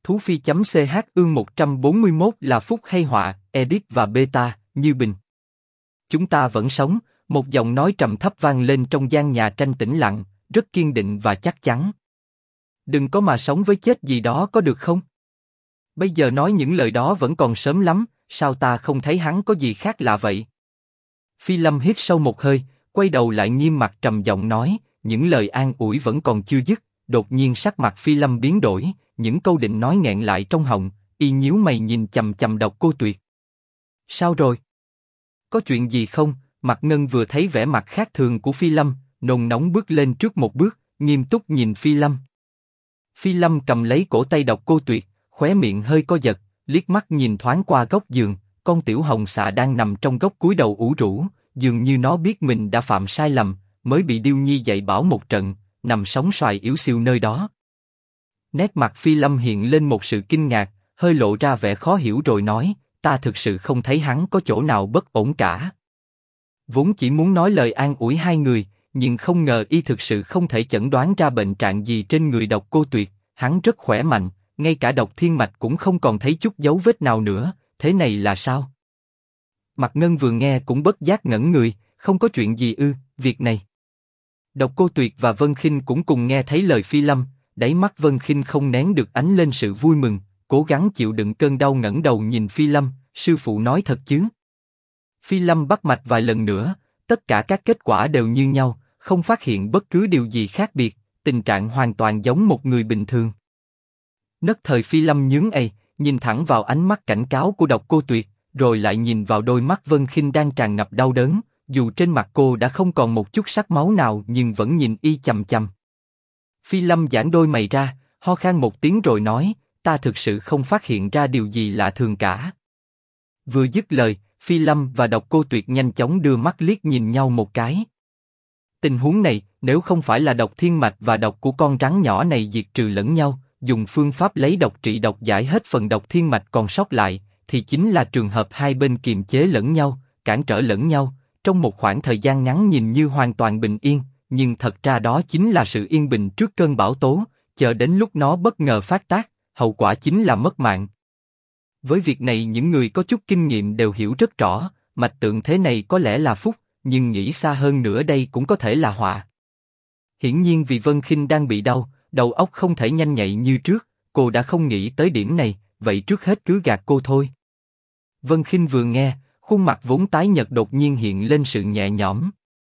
Thú Phi.ch ương 141 là phúc hay họa, edit và beta, Như Bình. Chúng ta vẫn sống, một giọng nói trầm thấp vang lên trong gian nhà tranh tĩnh lặng, rất kiên định và chắc chắn. Đừng có mà sống với chết gì đó có được không? Bây giờ nói những lời đó vẫn còn sớm lắm, sao ta không thấy hắn có gì khác lạ vậy? Phi Lâm hít sâu một hơi, quay đầu lại nghiêm mặt trầm giọng nói, những lời an ủi vẫn còn chưa dứt, đột nhiên sắc mặt Phi Lâm biến đổi, những câu định nói nghẹn lại trong họng, y nhíu mày nhìn chằm chằm Độc Cô Tuyệt. Sao rồi? Có chuyện gì không? Mạc Ngân vừa thấy vẻ mặt khác thường của Phi Lâm, nôn nóng bước lên trước một bước, nghiêm túc nhìn Phi Lâm. Phi Lâm cầm lấy cổ tay Độc Cô Tuyệt, khóe miệng hơi co giật, liếc mắt nhìn thoáng qua góc giường, con tiểu hồng xà đang nằm trong góc cúi đầu ủ rũ, dường như nó biết mình đã phạm sai lầm, mới bị Điêu Nhi dạy bảo một trận, nằm sóng xoài yếu xiu nơi đó. Nét mặt Phi Lâm hiện lên một sự kinh ngạc, hơi lộ ra vẻ khó hiểu rồi nói, ta thực sự không thấy hắn có chỗ nào bất ổn cả. Vốn chỉ muốn nói lời an ủi hai người, nhưng không ngờ y thực sự không thể chẩn đoán ra bệnh trạng gì trên người Độc Cô Tuyệt, hắn rất khỏe mạnh, ngay cả độc thiên mạch cũng không còn thấy chút dấu vết nào nữa, thế này là sao? Mạc Ngân vừa nghe cũng bất giác ngẩn người, không có chuyện gì ư, việc này. Độc Cô Tuyệt và Vân Khinh cũng cùng nghe thấy lời Phi Lâm, đáy mắt Vân Khinh không nén được ánh lên sự vui mừng, cố gắng chịu đựng cơn đau ngẩng đầu nhìn Phi Lâm, sư phụ nói thật chứ? Phi Lâm bắt mạch vài lần nữa, tất cả các kết quả đều như nhau, không phát hiện bất cứ điều gì khác biệt, tình trạng hoàn toàn giống một người bình thường. Nhất thời Phi Lâm nhướng mày, nhìn thẳng vào ánh mắt cảnh cáo của Độc Cô Tuyệt, rồi lại nhìn vào đôi mắt Vân Khinh đang tràn ngập đau đớn, dù trên mặt cô đã không còn một chút sắc máu nào nhưng vẫn nhìn y chằm chằm. Phi Lâm giãn đôi mày ra, ho khan một tiếng rồi nói, ta thực sự không phát hiện ra điều gì lạ thường cả. Vừa dứt lời, Phi Lâm và Độc Cô Tuyệt nhanh chóng đưa mắt liếc nhìn nhau một cái. Tình huống này, nếu không phải là độc thiên mạch và độc của con rắn nhỏ này diệt trừ lẫn nhau, dùng phương pháp lấy độc trị độc giải hết phần độc thiên mạch còn sót lại, thì chính là trường hợp hai bên kiềm chế lẫn nhau, cản trở lẫn nhau, trong một khoảng thời gian ngắn nhìn như hoàn toàn bình yên, nhưng thật ra đó chính là sự yên bình trước cơn bão tố, chờ đến lúc nó bất ngờ phát tác, hậu quả chính là mất mạng. Với việc này những người có chút kinh nghiệm đều hiểu rất rõ, mạch tượng thế này có lẽ là phúc, nhưng nghĩ xa hơn nữa đây cũng có thể là họa. Hiển nhiên vì Vân Khinh đang bị đau, đầu óc không thể nhanh nhạy như trước, cô đã không nghĩ tới điểm này, vậy trước hết cứ gạt cô thôi. Vân Khinh vừa nghe, khuôn mặt vốn tái nhợt đột nhiên hiện lên sự nhẹ nhõm.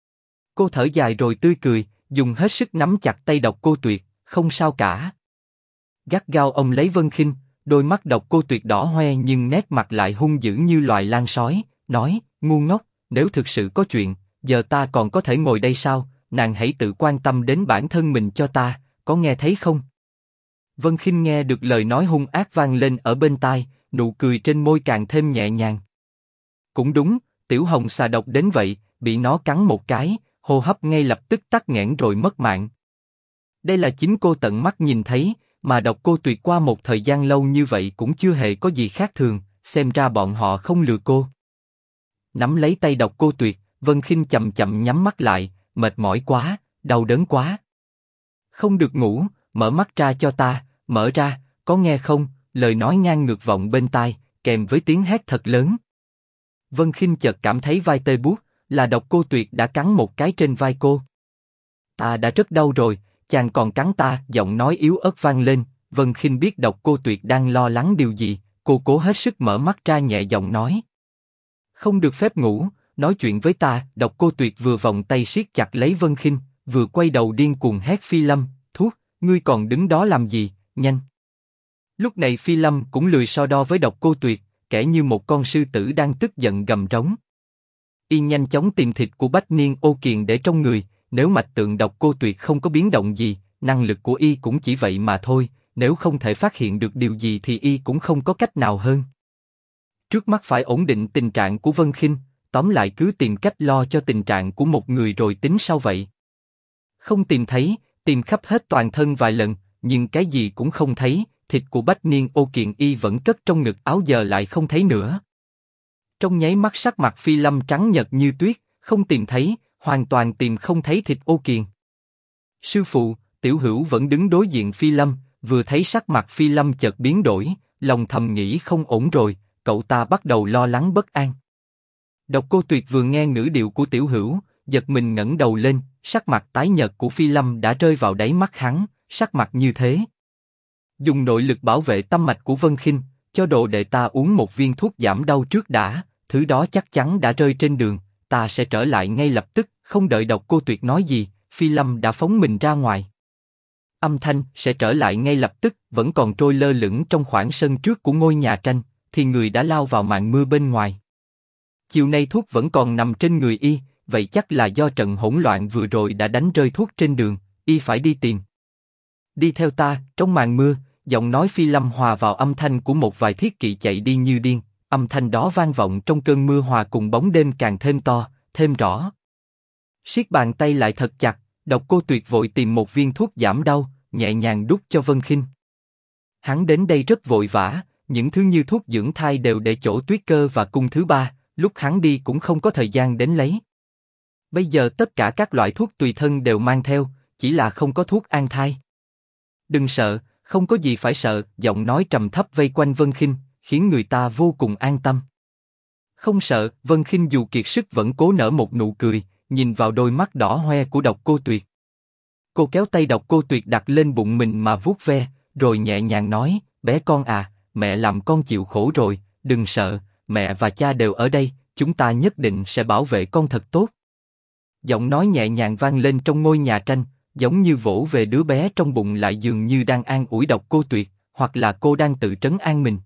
Cô thở dài rồi tươi cười, dùng hết sức nắm chặt tay Độc Cô Tuyệt, không sao cả. Gắt gao ôm lấy Vân Khinh, đôi mắt Độc Cô Tuyệt đỏ hoe nhưng nét mặt lại hung dữ như loài lang sói, nói, ngu ngốc, nếu thực sự có chuyện, giờ ta còn có thể ngồi đây sao? Nàng hãy tự quan tâm đến bản thân mình cho ta, có nghe thấy không? Vân Khinh nghe được lời nói hung ác vang lên ở bên tai, nụ cười trên môi càng thêm nhẹ nhàng. Cũng đúng, tiểu hồng xà độc đến vậy, bị nó cắn một cái, hô hấp ngay lập tức tắc nghẽn rồi mất mạng. Đây là chính cô tận mắt nhìn thấy, mà Độc Cô Tuyệt qua một thời gian lâu như vậy cũng chưa hề có gì khác thường, xem ra bọn họ không lừa cô. Nắm lấy tay Độc Cô Tuyệt, Vân Khinh chậm chậm nhắm mắt lại, mệt mỏi quá, đau đớn quá. Không được ngủ, mở mắt ra cho ta, mở ra, có nghe không? Lời nói ngang ngược vọng bên tai, kèm với tiếng hét thật lớn. Vân Khinh chợt cảm thấy vai tê buốt, là Độc Cô Tuyệt đã cắn một cái trên vai cô. Ta đã rất đau rồi, chàng còn cắn ta, giọng nói yếu ớt vang lên. Vân Khinh biết Độc Cô Tuyệt đang lo lắng điều gì, cô cố hết sức mở mắt ra nhẹ giọng nói. Không được phép ngủ, nói chuyện với ta. Độc Cô Tuyệt vừa vòng tay siết chặt lấy Vân Khinh, vừa quay đầu điên cuồng hét Phi Lâm, thuốc, ngươi còn đứng đó làm gì, nhanh. Lúc này Phi Lâm cũng lười so đo với Độc Cô Tuyệt, kẻ như một con sư tử đang tức giận gầm trống. Y nhanh chóng tìm thịt của Bách Niên Ô Kiền để trong người, nếu mạch tượng Độc Cô Tuyệt không có biến động gì, năng lực của y cũng chỉ vậy mà thôi, nếu không thể phát hiện được điều gì thì y cũng không có cách nào hơn. Trước mắt phải ổn định tình trạng của Vân Khinh, tóm lại cứ tìm cách lo cho tình trạng của một người rồi tính sau vậy. Không tìm thấy, tìm khắp hết toàn thân vài lần, nhưng cái gì cũng không thấy, thịt của Bách Niên Ô Kiền y vẫn cất trong ngực áo giờ lại không thấy nữa. Trong nháy mắt sắc mặt Phi Lâm trắng nhợt như tuyết, không tìm thấy, hoàn toàn tìm không thấy thịt Ô Kiền. Sư phụ, Tiểu Hữu vẫn đứng đối diện Phi Lâm, vừa thấy sắc mặt Phi Lâm chợt biến đổi, lòng thầm nghĩ không ổn rồi, cậu ta bắt đầu lo lắng bất an. Độc Cô Tuyệt vừa nghe ngữ điệu của Tiểu Hữu, giật mình ngẩng đầu lên, sắc mặt tái nhợt của Phi Lâm đã rơi vào đáy mắt hắn, sắc mặt như thế. Dùng nội lực bảo vệ tâm mạch của Vân Khinh, cho đồ đệ ta uống một viên thuốc giảm đau trước đã, thứ đó chắc chắn đã rơi trên đường, ta sẽ trở lại ngay lập tức. Không đợi Độc Cô Tuyệt nói gì, Phi Lâm đã phóng mình ra ngoài. Âm thanh sẽ trở lại ngay lập tức vẫn còn trôi lơ lửng trong khoảng sân trước của ngôi nhà tranh, thì người đã lao vào màn mưa bên ngoài. Chiều nay thuốc vẫn còn nằm trên người y, vậy chắc là do trận hỗn loạn vừa rồi đã đánh rơi thuốc trên đường, y phải đi tìm. Đi theo ta. Trong màn mưa, giọng nói Phi Lâm hòa vào âm thanh của một vài thiết kỵ chạy đi như điên, âm thanh đó vang vọng trong cơn mưa hòa cùng bóng đêm càng thêm to, thêm rõ. Siết bàn tay lại thật chặt, Độc Cô Tuyệt vội tìm một viên thuốc giảm đau, nhẹ nhàng đút cho Vân Khinh. Hắn đến đây rất vội vã, những thứ như thuốc dưỡng thai đều để chỗ Tuyết Cơ và cung thứ ba, lúc hắn đi cũng không có thời gian đến lấy. Bây giờ tất cả các loại thuốc tùy thân đều mang theo, chỉ là không có thuốc an thai. Đừng sợ, không có gì phải sợ. Giọng nói trầm thấp vây quanh Vân Khinh, khiến người ta vô cùng an tâm. Không sợ. Vân Khinh dù kiệt sức vẫn cố nở một nụ cười, nhìn vào đôi mắt đỏ hoe của Độc Cô Tuyệt. Cô kéo tay Độc Cô Tuyệt đặt lên bụng mình mà vuốt ve, rồi nhẹ nhàng nói: bé con à, mẹ làm con chịu khổ rồi, đừng sợ, mẹ và cha đều ở đây, chúng ta nhất định sẽ bảo vệ con thật tốt. Giọng nói nhẹ nhàng vang lên trong ngôi nhà tranh, giống như vỗ về đứa bé trong bụng, lại dường như đang an ủi Độc Cô Tuyệt, hoặc là cô đang tự trấn an mình.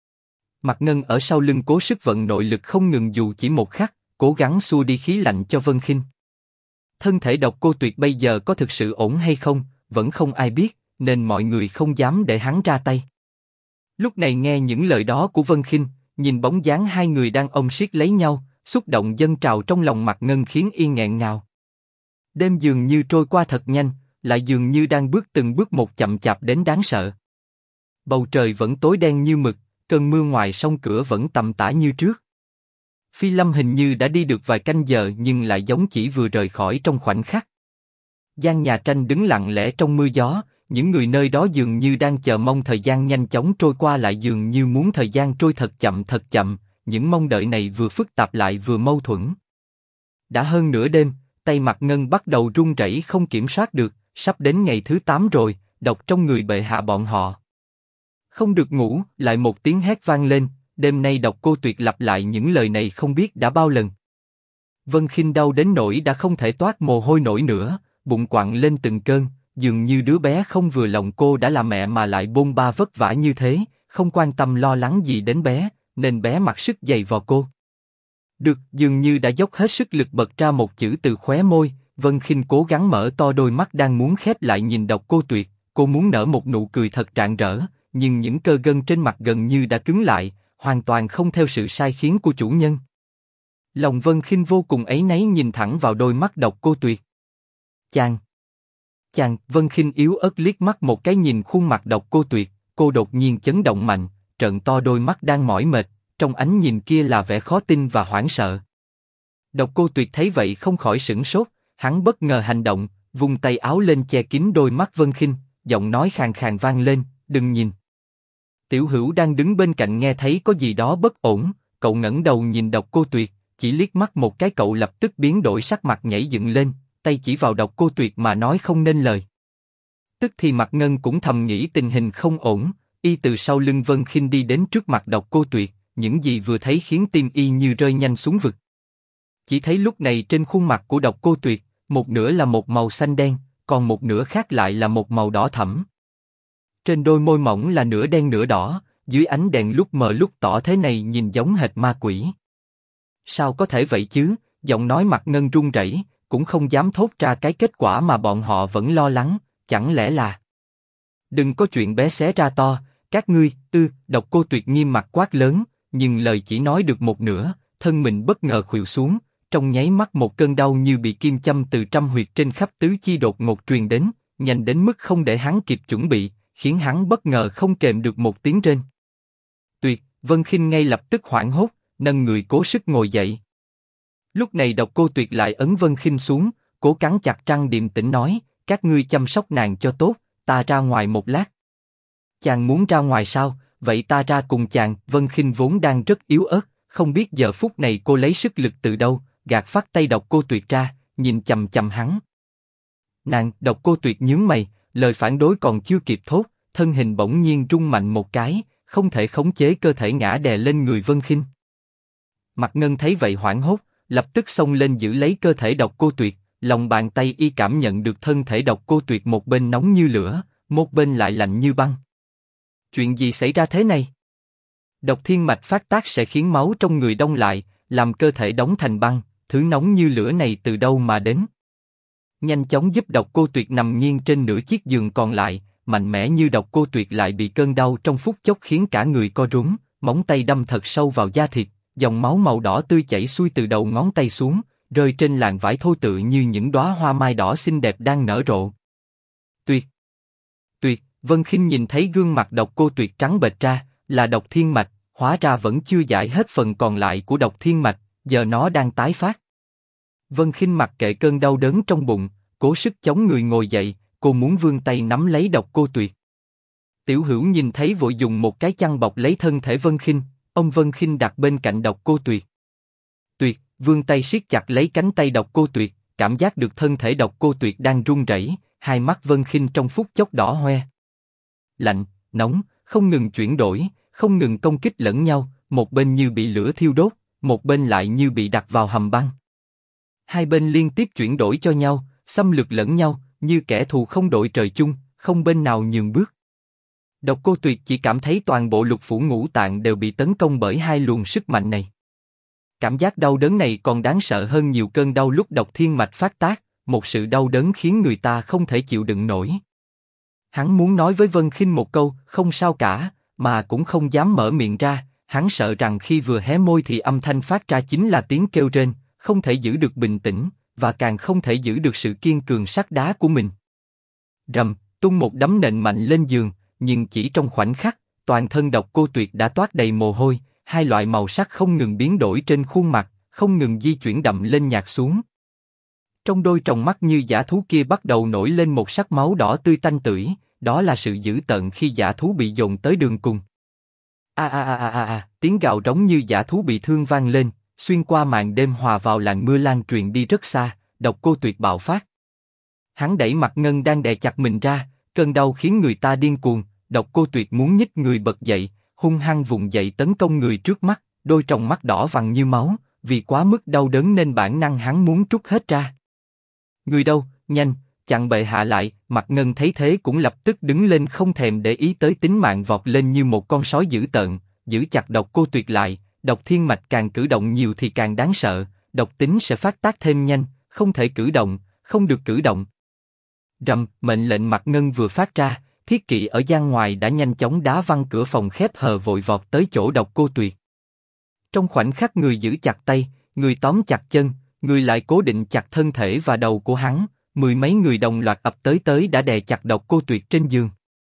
Mạc Ngân ở sau lưng cố sức vận nội lực không ngừng dù chỉ một khắc, cố gắng xua đi khí lạnh cho Vân Khinh. Thân thể Độc Cô Tuyệt bây giờ có thực sự ổn hay không, vẫn không ai biết, nên mọi người không dám để hắn ra tay. Lúc này nghe những lời đó của Vân Khinh, nhìn bóng dáng hai người đang ôm siết lấy nhau, xúc động dâng trào trong lòng Mạc Ngân khiến y nghẹn ngào. Đêm dường như trôi qua thật nhanh, lại dường như đang bước từng bước một chậm chạp đến đáng sợ. Bầu trời vẫn tối đen như mực, cơn mưa ngoài sông cửa vẫn tầm tã như trước. Phi Lâm hình như đã đi được vài canh giờ nhưng lại giống chỉ vừa rời khỏi trong khoảnh khắc. Gian nhà tranh đứng lặng lẽ trong mưa gió, những người nơi đó dường như đang chờ mong thời gian nhanh chóng trôi qua, lại dường như muốn thời gian trôi thật chậm, những mong đợi này vừa phức tạp lại vừa mâu thuẫn. Đã hơn nửa đêm, tay Mạc Ngân bắt đầu run rẩy không kiểm soát được, sắp đến ngày thứ 8 rồi, độc trong người bệ hạ bọn họ. Không được ngủ, lại một tiếng hét vang lên, đêm nay Độc Cô Tuyệt lặp lại những lời này không biết đã bao lần. Vân Khinh đau đến nỗi đã không thể toát mồ hôi nổi nữa, bụng quặn lên từng cơn, dường như đứa bé không vừa lòng cô đã là mẹ mà lại bôn ba vất vả như thế, không quan tâm lo lắng gì đến bé, nên bé mặc sức giày vò cô. Được, dường như đã dốc hết sức lực bật ra một chữ từ khóe môi, Vân Khinh cố gắng mở to đôi mắt đang muốn khép lại nhìn Độc Cô Tuyệt, cô muốn nở một nụ cười thật rạng rỡ, nhưng những cơ gân trên mặt gần như đã cứng lại, hoàn toàn không theo sự sai khiến của chủ nhân. Lòng Vân Khinh vô cùng áy náy nhìn thẳng vào đôi mắt Độc Cô Tuyệt. Chàng, Vân Khinh yếu ớt liếc mắt một cái nhìn khuôn mặt Độc Cô Tuyệt, cô đột nhiên chấn động mạnh, trợn to đôi mắt đang mỏi mệt, trong ánh nhìn kia là vẻ khó tin và hoảng sợ. Độc Cô Tuyệt thấy vậy không khỏi sửng sốt, hắn bất ngờ hành động, vung tay áo lên che kín đôi mắt Vân Khinh, giọng nói khàn khàn vang lên, đừng nhìn. Tiểu Hữu đang đứng bên cạnh nghe thấy có gì đó bất ổn, cậu ngẩng đầu nhìn Độc Cô Tuyệt, chỉ liếc mắt một cái cậu lập tức biến đổi sắc mặt nhảy dựng lên, tay chỉ vào Độc Cô Tuyệt mà nói không nên lời. Tức thì Mạc Ngân cũng thầm nghĩ tình hình không ổn, y từ sau lưng Vân Khinh đi đến trước mặt Độc Cô Tuyệt, những gì vừa thấy khiến tim y như rơi nhanh xuống vực. Chỉ thấy lúc này trên khuôn mặt của Độc Cô Tuyệt, một nửa là một màu xanh đen, còn một nửa khác lại là một màu đỏ thẫm. Trên đôi môi mỏng là nửa đen nửa đỏ, dưới ánh đèn lúc mờ lúc tỏ thế này nhìn giống hệt ma quỷ. Sao có thể vậy chứ? Giọng nói Mạc Ngân run rẩy, cũng không dám thốt ra cái kết quả mà bọn họ vẫn lo lắng, chẳng lẽ là... Đừng có chuyện bé xé ra to, các ngươi, Độc Cô Tuyệt nghiêm mặt quát lớn, nhưng lời chỉ nói được một nửa, thân mình bất ngờ khuỵu xuống, trong nháy mắt một cơn đau như bị kim châm từ trăm huyệt trên khắp tứ chi đột ngột truyền đến, nhanh đến mức không để hắn kịp chuẩn bị, khiến hắn bất ngờ không kềm được một tiếng rên. Tuyệt, Vân Khinh ngay lập tức hoảng hốt, nâng người cố sức ngồi dậy. Lúc này Độc Cô Tuyệt lại ấn Vân Khinh xuống, cố cắn chặt răng điềm tĩnh nói, các ngươi chăm sóc nàng cho tốt, ta ra ngoài một lát. Chàng muốn ra ngoài sao? Vậy ta ra cùng chàng. Vân Khinh vốn đang rất yếu ớt, không biết giờ phút này cô lấy sức lực từ đâu, gạt phát tay Độc Cô Tuyệt ra, nhìn chằm chằm hắn. Nàng, Độc Cô Tuyệt nhướng mày, lời phản đối còn chưa kịp thốt, thân hình bỗng nhiên rung mạnh một cái, không thể khống chế cơ thể ngã đè lên người Vân Khinh. Mạc Ngân thấy vậy hoảng hốt, lập tức xông lên giữ lấy cơ thể Độc Cô Tuyệt, lòng bàn tay y cảm nhận được thân thể Độc Cô Tuyệt một bên nóng như lửa, một bên lại lạnh như băng. Chuyện gì xảy ra thế này? Độc thiên mạch phát tác sẽ khiến máu trong người đông lại, làm cơ thể đóng thành băng, thứ nóng như lửa này từ đâu mà đến? Nhanh chóng giúp Độc Cô Tuyệt nằm nghiêng trên nửa chiếc giường còn lại, mạnh mẽ như Độc Cô Tuyệt lại bị cơn đau trong phút chốc khiến cả người co rúm, móng tay đâm thật sâu vào da thịt, dòng máu màu đỏ tươi chảy xuôi từ đầu ngón tay xuống, rơi trên làn vải thô tựa như những đóa hoa mai đỏ xinh đẹp đang nở rộ. Tuyệt, Tuyệt, Vân Khinh nhìn thấy gương mặt Độc Cô Tuyệt trắng bệch ra, là độc thiên mạch, hóa ra vẫn chưa giải hết phần còn lại của độc thiên mạch, giờ nó đang tái phát. Vân Khinh mặc kệ cơn đau đớn trong bụng, cố sức chống người ngồi dậy, cô muốn vươn tay nắm lấy Độc Cô Tuyệt. Tiểu Hữu nhìn thấy vội dùng một cái chăn bọc lấy thân thể Vân Khinh, ông Vân Khinh đặt bên cạnh Độc Cô Tuyệt. Tuyệt, vươn tay siết chặt lấy cánh tay Độc Cô Tuyệt, cảm giác được thân thể Độc Cô Tuyệt đang run rẩy, hai mắt Vân Khinh trong phút chốc đỏ hoe. Lạnh, nóng, không ngừng chuyển đổi, không ngừng công kích lẫn nhau, một bên như bị lửa thiêu đốt, một bên lại như bị đặt vào hầm băng. Hai bên liên tiếp chuyển đổi cho nhau, xâm lược lẫn nhau, như kẻ thù không đội trời chung, không bên nào nhường bước. Độc Cô Tuyệt chỉ cảm thấy toàn bộ lục phủ ngũ tạng đều bị tấn công bởi hai luồng sức mạnh này. Cảm giác đau đớn này còn đáng sợ hơn nhiều cơn đau lúc độc thiên mạch phát tác, một sự đau đớn khiến người ta không thể chịu đựng nổi. Hắn muốn nói với Vân Khinh một câu, không sao cả, mà cũng không dám mở miệng ra, hắn sợ rằng khi vừa hé môi thì âm thanh phát ra chính là tiếng kêu rên, không thể giữ được bình tĩnh, và càng không thể giữ được sự kiên cường sắt đá của mình. Rầm, tung một đấm nện mạnh lên giường, nhưng chỉ trong khoảnh khắc, toàn thân Độc Cô Tuyệt đã toát đầy mồ hôi, hai loại màu sắc không ngừng biến đổi trên khuôn mặt, không ngừng di chuyển đậm lên nhạt xuống. Trong đôi tròng mắt như dã thú kia bắt đầu nổi lên một sắc máu đỏ tươi tanh tưởi, đó là sự dữ tợn khi dã thú bị dồn tới đường cùng. Tiếng gào rống như dã thú bị thương vang lên, xuyên qua màn đêm hòa vào làn mưa lan truyền đi rất xa. Độc Cô Tuyệt bạo phát. Hắn đẩy Mạc Ngân đang đè chặt mình ra, cơn đau khiến người ta điên cuồng. Độc Cô Tuyệt muốn nhích người bật dậy, hung hăng vùng dậy tấn công người trước mắt, đôi tròng mắt đỏ vằn như máu, vì quá mức đau đớn nên bản năng hắn muốn trút hết ra. Người đâu, nhanh, chặn bệ hạ lại. Mạc Ngân thấy thế cũng lập tức đứng lên không thèm để ý tới tính mạng, vọt lên như một con sói dữ tợn, giữ chặt Độc Cô Tuyệt lại. Độc thiên mạch càng cử động nhiều thì càng đáng sợ, độc tính sẽ phát tác thêm nhanh, không thể cử động, không được cử động. Rầm, mệnh lệnh Mạc Ngân vừa phát ra, thiết kỵ ở gian ngoài đã nhanh chóng đá văng cửa phòng khép hờ vội vọt tới chỗ Độc Cô Tuyệt. Trong khoảnh khắc người giữ chặt tay, người tóm chặt chân, người lại cố định chặt thân thể và đầu của hắn, mười mấy người đồng loạt ập tới đã đè chặt Độc Cô Tuyệt trên giường.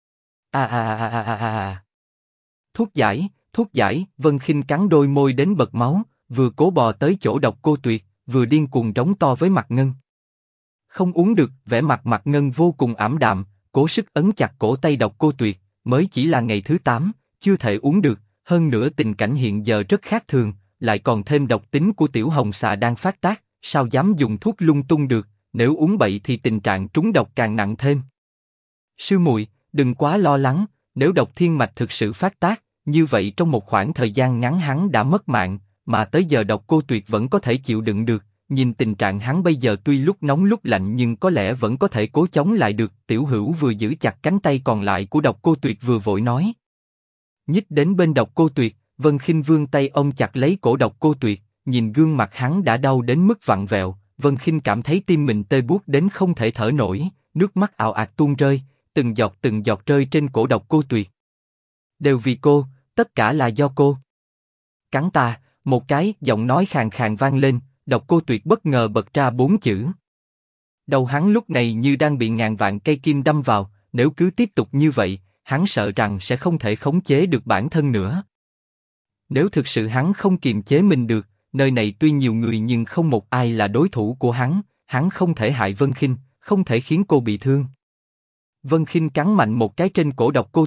Thuốc giải, thuốc giải. Vân Khinh cắn đôi môi đến bật máu, vừa cố bò tới chỗ Độc Cô Tuyệt, vừa điên cuồng rống to với Mạc Ngân. Không uống được, vẻ mặt Mạc Ngân vô cùng ảm đạm, cố sức ấn chặt cổ tay Độc Cô Tuyệt, mới chỉ là ngày thứ 8, chưa thể uống được, hơn nữa tình cảnh hiện giờ rất khác thường, lại còn thêm độc tính của tiểu hồng xà đang phát tác, sao dám dùng thuốc lung tung được, nếu uống bậy thì tình trạng trúng độc càng nặng thêm. Sư muội, đừng quá lo lắng, nếu độc thiên mạch thực sự phát tác, như vậy trong một khoảng thời gian ngắn hắn đã mất mạng, mà tới giờ Độc Cô Tuyệt vẫn có thể chịu đựng được. Nhìn tình trạng hắn bây giờ tuy lúc nóng lúc lạnh nhưng có lẽ vẫn có thể cố chống lại được. Tiểu Hữu vừa giữ chặt cánh tay còn lại của Độc Cô Tuyệt vừa vội nói. Nhích đến bên Độc Cô Tuyệt, Vân Khinh vươn tay ôm chặt lấy cổ Độc Cô Tuyệt, nhìn gương mặt hắn đã đau đến mức vặn vẹo, Vân Khinh cảm thấy tim mình tê buốt đến không thể thở nổi, nước mắt ào ạt tuôn rơi, từng giọt rơi trên cổ Độc Cô Tuyệt. Đều vì cô, tất cả là do cô. Cắn ta, một cái, giọng nói khàn khàn vang lên. Độc Cô Tuyệt bất ngờ bật ra 4 chữ. Đầu hắn lúc này như đang bị ngàn vạn cây kim đâm vào, nếu cứ tiếp tục như vậy, hắn sợ rằng sẽ không thể khống chế được bản thân nữa. Nếu thực sự hắn không kiềm chế mình được, nơi này tuy nhiều người nhưng không một ai là đối thủ của hắn không thể hại Vân Khinh, không thể khiến cô bị thương. Vân Khinh cắn mạnh một cái trên cổ Độc Cô Tuyệt,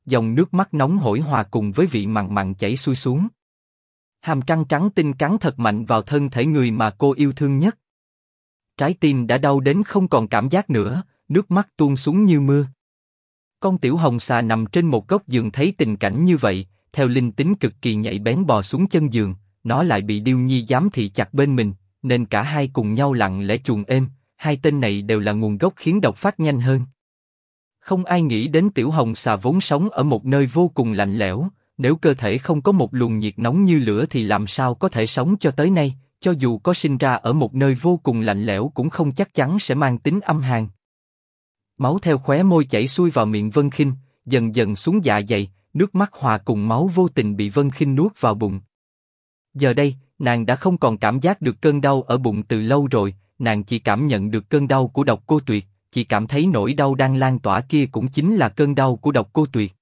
dòng nước mắt nóng hổi hòa cùng với vị mặn mặn chảy xuôi xuống. Hàm răng trắng tinh cắn thật mạnh vào thân thể người mà cô yêu thương nhất. Trái tim đã đau đến không còn cảm giác nữa, nước mắt tuôn xuống như mưa. Con tiểu hồng xà nằm trên một góc giường thấy tình cảnh như vậy, theo linh tính cực kỳ nhạy bén bò xuống chân giường, nó lại bị Điêu Nhi giám thị chặt bên mình, nên cả hai cùng nhau lặng lẽ chuồn êm, hai tên này đều là nguồn gốc khiến độc phát nhanh hơn. Không ai nghĩ đến tiểu hồng xà vốn sống ở một nơi vô cùng lạnh lẽo, nếu cơ thể không có một luồng nhiệt nóng như lửa thì làm sao có thể sống cho tới nay, cho dù có sinh ra ở một nơi vô cùng lạnh lẽo cũng không chắc chắn sẽ mang tính âm hàn. Máu theo khóe môi chảy xuôi vào miệng Vân Khinh, dần dần xuống dạ dày, nước mắt hòa cùng máu vô tình bị Vân Khinh nuốt vào bụng. Giờ đây, nàng đã không còn cảm giác được cơn đau ở bụng từ lâu rồi, nàng chỉ cảm nhận được cơn đau của Độc Cô Tuyệt, chỉ cảm thấy nỗi đau đang lan tỏa kia cũng chính là cơn đau của Độc Cô Tuyệt.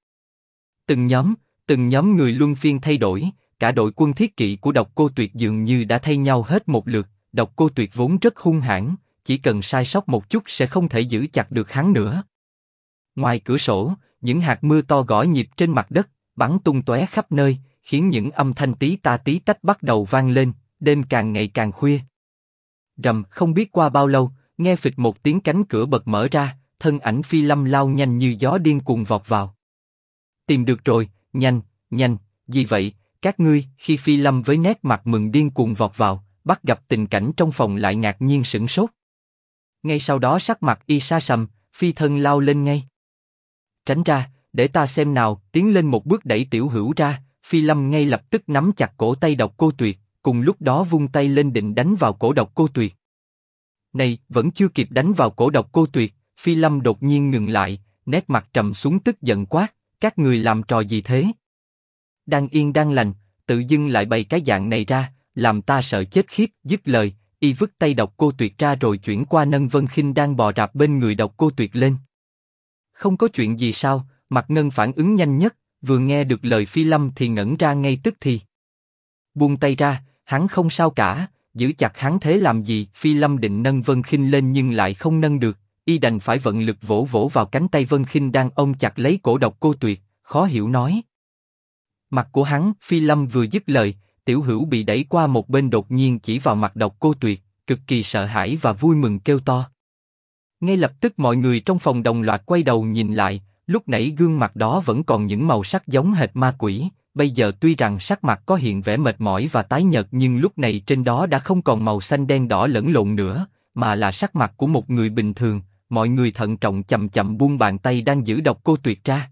Từng nhóm người luân phiên thay đổi, cả đội quân thiết kỵ của Độc Cô Tuyệt dường như đã thay nhau hết một lượt, Độc Cô Tuyệt vốn rất hung hãn, chỉ cần sai sót một chút sẽ không thể giữ chặt được hắn nữa. Ngoài cửa sổ, những hạt mưa to gõ nhịp trên mặt đất, bắn tung tóe khắp nơi, khiến những âm thanh tí ta tí tách bắt đầu vang lên, đêm càng ngày càng khuya. Rầm, không biết qua bao lâu, nghe phịch một tiếng cánh cửa bật mở ra, thân ảnh Phi Lâm lao nhanh như gió điên cuồng vọt vào. Tìm được rồi, nhanh, nhanh, gì vậy, các ngươi? Khi Phi Lâm với nét mặt mừng điên cuồng vọt vào, bắt gặp tình cảnh trong phòng lại ngạc nhiên sửng sốt. Ngay sau đó sắc mặt y sa sầm, phi thân lao lên ngay. Tránh ra, để ta xem nào, tiến lên một bước đẩy Tiểu Hữu ra, Phi Lâm ngay lập tức nắm chặt cổ tay Độc Cô Tuyệt, cùng lúc đó vung tay lên định đánh vào cổ Độc Cô Tuyệt. Này, vẫn chưa kịp đánh vào cổ Độc Cô Tuyệt, Phi Lâm đột nhiên ngừng lại, nét mặt trầm xuống tức giận quát, các người làm trò gì thế? Đang yên đang lành, tự dưng lại bày cái dạng này ra, làm ta sợ chết khiếp. Dứt lời, y vứt tay Độc Cô Tuyệt ra rồi chuyển qua nâng Vân Khinh đang bò rạp bên người Độc Cô Tuyệt lên. Không có chuyện gì sao? Mạc Ngân phản ứng nhanh nhất, vừa nghe được lời Phi Lâm thì ngẩn ra ngay tức thì. Buông tay ra, hắn không sao cả, giữ chặt hắn thế làm gì? Phi Lâm định nâng Vân Khinh lên nhưng lại không nâng được, y đành phải vận lực vỗ vỗ vào cánh tay Vân Khinh đang ôm chặt lấy cổ Độc Cô Tuyệt, khó hiểu nói. Mặt của hắn, Phi Lâm vừa dứt lời, Tiểu Hữu bị đẩy qua một bên đột nhiên chỉ vào mặt Độc Cô Tuyệt, cực kỳ sợ hãi và vui mừng kêu to. Ngay lập tức mọi người trong phòng đồng loạt quay đầu nhìn lại, lúc nãy gương mặt đó vẫn còn những màu sắc giống hệt ma quỷ, bây giờ tuy rằng sắc mặt có hiện vẻ mệt mỏi và tái nhợt nhưng lúc này trên đó đã không còn màu xanh đen đỏ lẫn lộn nữa, mà là sắc mặt của một người bình thường. Mọi người thận trọng chậm chậm buông bàn tay đang giữ Độc Cô Tuyệt ra.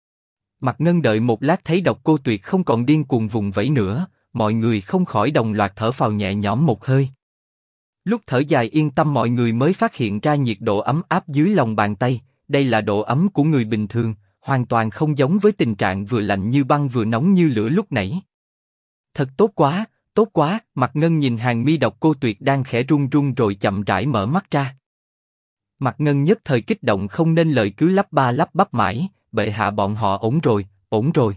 Mạc Ngân đợi một lát thấy Độc Cô Tuyệt không còn điên cuồng vùng vẫy nữa, mọi người không khỏi đồng loạt thở phào nhẹ nhõm một hơi. Lúc thở dài yên tâm mọi người mới phát hiện ra nhiệt độ ấm áp dưới lòng bàn tay, đây là độ ấm của người bình thường, hoàn toàn không giống với tình trạng vừa lạnh như băng vừa nóng như lửa lúc nãy. Thật tốt quá, Mạc Ngân nhìn hàng mi Độc Cô Tuyệt đang khẽ run run rồi chậm rãi mở mắt ra. Mạc Ngân nhất thời kích động không nên lời cứ lắp ba lắp bắp mãi, bệ hạ bọn họ ổn rồi.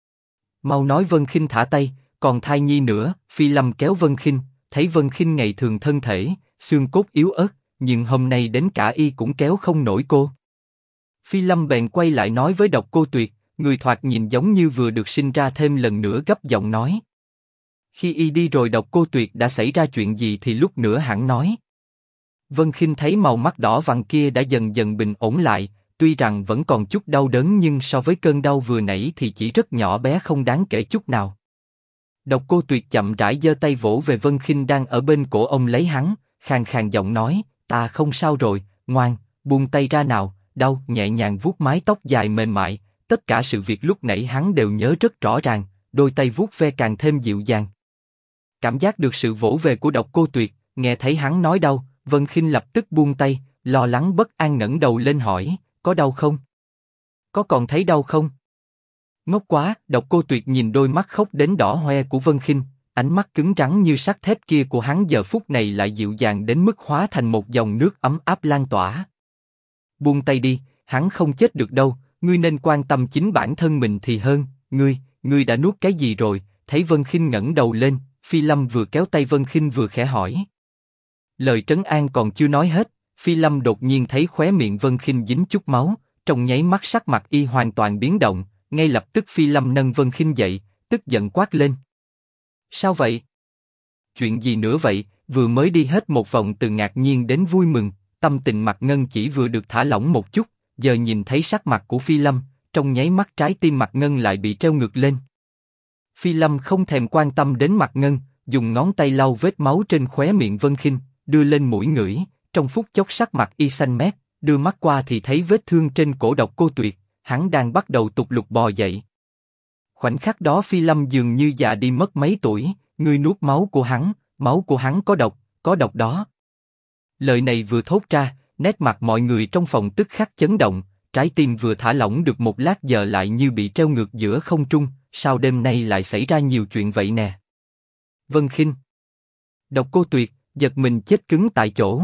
Mau nói Vân Khinh thả tay, còn thai nhi nữa. Phi Lâm kéo Vân Khinh, thấy Vân Khinh ngày thường thân thể, xương cốt yếu ớt, nhưng hôm nay đến cả y cũng kéo không nổi cô. Phi Lâm bèn quay lại nói với Độc Cô Tuyệt, người thoạt nhìn giống như vừa được sinh ra thêm lần nữa gấp giọng nói. Khi y đi rồi Độc Cô Tuyệt đã xảy ra chuyện gì thì lúc nữa hẳn nói. Vân Khinh thấy màu mắt đỏ vàng kia đã dần dần bình ổn lại, tuy rằng vẫn còn chút đau đớn nhưng so với cơn đau vừa nãy thì chỉ rất nhỏ bé không đáng kể chút nào. Độc Cô Tuyệt chậm rãi giơ tay vỗ về Vân Khinh đang ở bên cổ ông lấy hắn, khàn khàn giọng nói, ta không sao rồi, ngoan, buông tay ra nào. Đau, nhẹ nhàng vuốt mái tóc dài mềm mại, tất cả sự việc lúc nãy hắn đều nhớ rất rõ ràng, đôi tay vuốt ve càng thêm dịu dàng. Cảm giác được sự vỗ về của Độc Cô Tuyệt, nghe thấy hắn nói đau, Vân Khinh lập tức buông tay, lo lắng bất an ngẩng đầu lên hỏi, có đau không? Có còn thấy đau không? Ngốc quá, Độc Cô Tuyệt nhìn đôi mắt khóc đến đỏ hoe của Vân Khinh, ánh mắt cứng rắn như sắt thép kia của hắn giờ phút này lại dịu dàng đến mức hóa thành một dòng nước ấm áp lan tỏa. Buông tay đi, hắn không chết được đâu, ngươi nên quan tâm chính bản thân mình thì hơn. Ngươi đã nuốt cái gì rồi? Thấy Vân Khinh ngẩng đầu lên, Phi Lâm vừa kéo tay Vân Khinh vừa khẽ hỏi. Lời trấn an còn chưa nói hết, Phi Lâm đột nhiên thấy khóe miệng Vân Khinh dính chút máu, trong nháy mắt sắc mặt y hoàn toàn biến động, ngay lập tức Phi Lâm nâng Vân Khinh dậy, tức giận quát lên. Sao vậy? Chuyện gì nữa vậy? Vừa mới đi hết một vòng từ ngạc nhiên đến vui mừng, tâm tình Mạc Ngân chỉ vừa được thả lỏng một chút, giờ nhìn thấy sắc mặt của Phi Lâm, trong nháy mắt trái tim Mạc Ngân lại bị treo ngược lên. Phi Lâm không thèm quan tâm đến Mạc Ngân, dùng ngón tay lau vết máu trên khóe miệng Vân Khinh, đưa lên mũi ngửi, trong phút chốc sắc mặt y xanh mét, đưa mắt qua thì thấy vết thương trên cổ Độc Cô Tuyệt, hắn đang bắt đầu tục lục bò dậy. Khoảnh khắc đó Phi Lâm dường như già đi mất mấy tuổi, ngươi nuốt máu của hắn có độc đó. Lời này vừa thốt ra, nét mặt mọi người trong phòng tức khắc chấn động, trái tim vừa thả lỏng được một lát giờ lại như bị treo ngược giữa không trung, sao đêm nay lại xảy ra nhiều chuyện vậy nè? Vân Khinh. Độc Cô Tuyệt, giật mình chết cứng tại chỗ.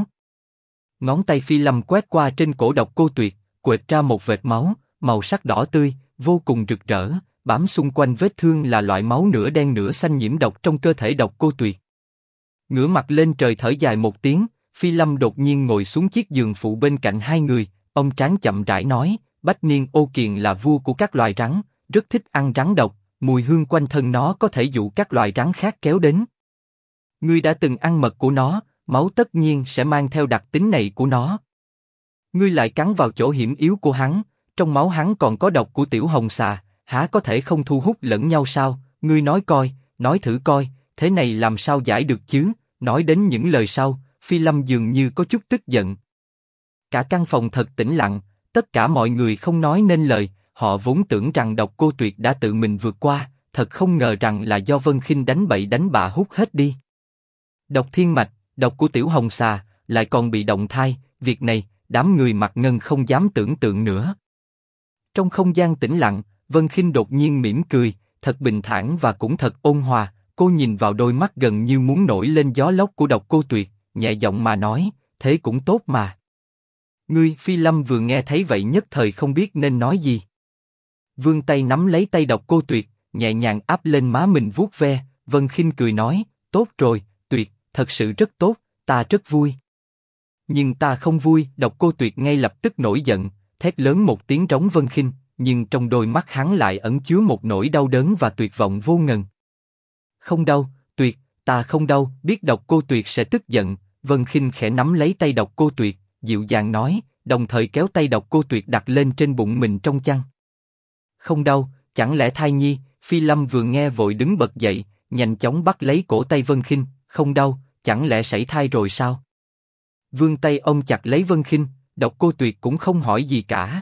Ngón tay Phi Lâm quét qua trên cổ Độc Cô Tuyệt, quệt ra một vệt máu, màu sắc đỏ tươi, vô cùng rực rỡ, bám xung quanh vết thương là loại máu nửa đen nửa xanh nhiễm độc trong cơ thể Độc Cô Tuyệt. Ngửa mặt lên trời thở dài một tiếng, Phi Lâm đột nhiên ngồi xuống chiếc giường phụ bên cạnh hai người, ông tráng chậm rãi nói, Bách Niên Ô Kiền là vua của các loài rắn, rất thích ăn rắn độc, mùi hương quanh thân nó có thể dụ các loài rắn khác kéo đến. Ngươi đã từng ăn mật của nó, máu tất nhiên sẽ mang theo đặc tính này của nó. Ngươi lại cắn vào chỗ hiểm yếu của hắn, trong máu hắn còn có độc của tiểu hồng xà, há có thể không thu hút lẫn nhau sao? Ngươi nói thử coi, thế này làm sao giải được chứ? Nói đến những lời sau, Phi Lâm dường như có chút tức giận. Cả căn phòng thật tĩnh lặng, tất cả mọi người không nói nên lời, họ vốn tưởng rằng Độc Cô Tuyệt đã tự mình vượt qua, thật không ngờ rằng là do Vân Khinh đánh bậy đánh bạ hút hết đi. Độc thiên mạch, độc của tiểu hồng xà, lại còn bị động thai, việc này, đám người Mạc Ngân không dám tưởng tượng nữa. Trong không gian tĩnh lặng, Vân Khinh đột nhiên mỉm cười, thật bình thản và cũng thật ôn hòa, cô nhìn vào đôi mắt gần như muốn nổi lên gió lốc của Độc Cô Tuyệt, nhẹ giọng mà nói, thế cũng tốt mà. Ngươi, Phi Lâm vừa nghe thấy vậy nhất thời không biết nên nói gì. Vươn tay nắm lấy tay Độc Cô Tuyệt, nhẹ nhàng áp lên má mình vuốt ve, Vân Khinh cười nói, tốt rồi, Tuyệt, thật sự rất tốt, ta rất vui. Nhưng ta không vui, Độc Cô Tuyệt ngay lập tức nổi giận, thét lớn một tiếng trống Vân Khinh, nhưng trong đôi mắt hắn lại ẩn chứa một nỗi đau đớn và tuyệt vọng vô ngần. Không đau, Tuyệt, ta không đau. Biết Độc Cô Tuyệt sẽ tức giận, Vân Khinh khẽ nắm lấy tay Độc Cô Tuyệt, dịu dàng nói, đồng thời kéo tay Độc Cô Tuyệt đặt lên trên bụng mình trong chăn. Không đau, chẳng lẽ thai nhi? Phi Lâm vừa nghe vội đứng bật dậy, nhanh chóng bắt lấy cổ tay Vân Khinh, không đau, chẳng lẽ sảy thai rồi sao? Vươn tay ôm chặt lấy Vân Khinh, Độc Cô Tuyệt cũng không hỏi gì cả.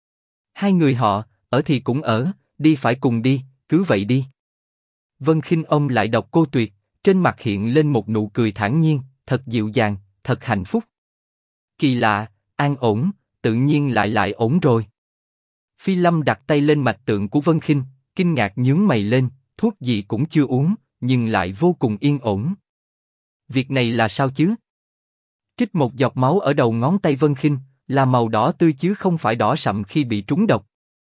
Hai người họ, ở thì cũng ở, đi phải cùng đi, cứ vậy đi. Vân Khinh ôm lại Độc Cô Tuyệt, trên mặt hiện lên một nụ cười thản nhiên, thật dịu dàng, thật hạnh phúc. Kỳ lạ, an ổn, tự nhiên lại ổn rồi. Phi Lâm đặt tay lên mạch tượng của Vân Khinh, kinh ngạc nhướng mày lên, thuốc gì cũng chưa uống, nhưng lại vô cùng yên ổn. Việc này là sao chứ? Trích một giọt máu ở đầu ngón tay Vân Khinh, là màu đỏ tươi chứ không phải đỏ sậm khi bị trúng độc.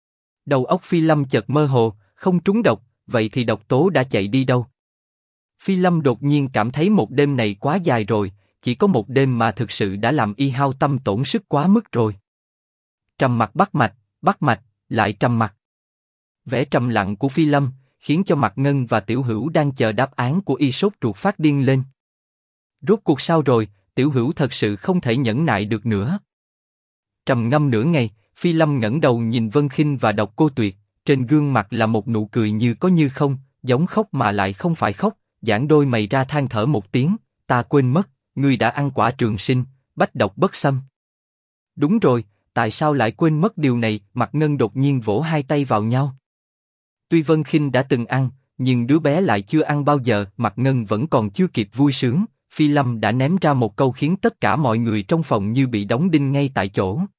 Đầu óc Phi Lâm chợt mơ hồ, không trúng độc, vậy thì độc tố đã chạy đi đâu? Phi Lâm đột nhiên cảm thấy một đêm này quá dài rồi, chỉ có một đêm mà thực sự đã làm y hao tâm tổn sức quá mức rồi. Trầm mặc bắt mạch, lại trầm mặc. Vẻ trầm lặng của Phi Lâm khiến cho Mạc Ngân và Tiểu Hữu đang chờ đáp án của y sốt ruột phát điên lên. Rốt cuộc sao rồi? Tiểu Hữu thật sự không thể nhẫn nại được nữa. Trầm ngâm nửa ngày, Phi Lâm ngẩng đầu nhìn Vân Khinh và Độc Cô Tuyệt, trên gương mặt là một nụ cười như có như không, giống khóc mà lại không phải khóc, giãn đôi mày ra than thở một tiếng, ta quên mất, ngươi đã ăn quả trường sinh, bách độc bất xâm. Đúng rồi, tại sao lại quên mất điều này? Mạc Ngân đột nhiên vỗ hai tay vào nhau. Tuy Vân Khinh đã từng ăn, nhưng đứa bé lại chưa ăn bao giờ. Mạc Ngân vẫn còn chưa kịp vui sướng, Phi Lâm đã ném ra một câu khiến tất cả mọi người trong phòng như bị đóng đinh ngay tại chỗ.